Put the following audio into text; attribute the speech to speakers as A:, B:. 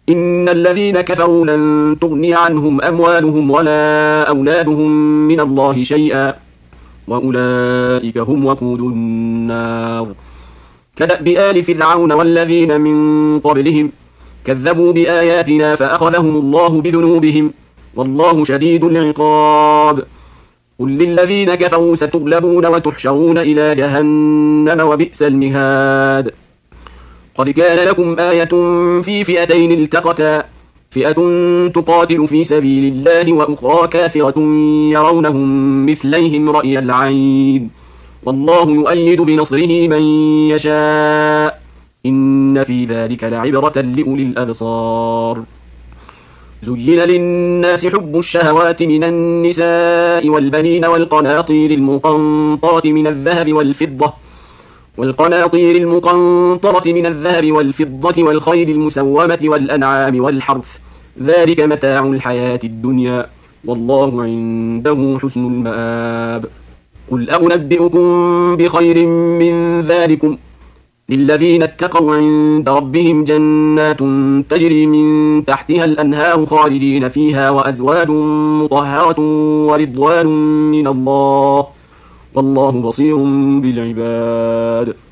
A: إن الذين كفروا لن تغني عنهم أموالهم ولا أولادهم من الله شيئا وأولئك هم وقود النار. كدأب آل فرعون والذين من قبلهم كذبوا بآياتنا فأخذهم الله بذنوبهم والله شديد العقاب. قل للذين كفروا ستغلبون وتحشرون إلى جهنم وبئس المهاد. قد كان لكم آية في فئتين التقتا فئة تقاتل في سبيل الله وأخرى كافرة يرونهم مثليهم رأي العين والله يؤيد بنصره من يشاء إن في ذلك لعبرة لأولي الأبصار. زين للناس حب الشهوات من النساء والبنين والقناطير المقنطرة من الذهب والفضة والخيل المسومة والأنعام والحرث ذلك متاع الحياة الدنيا والله عنده حسن المآب. قل أنبئكم بخير من ذلكم للذين اتقوا عند ربهم جنات تجري من تحتها الأنهار خالدين فيها وأزواج مطهرة ورضوان من الله والله بصير بالعباد.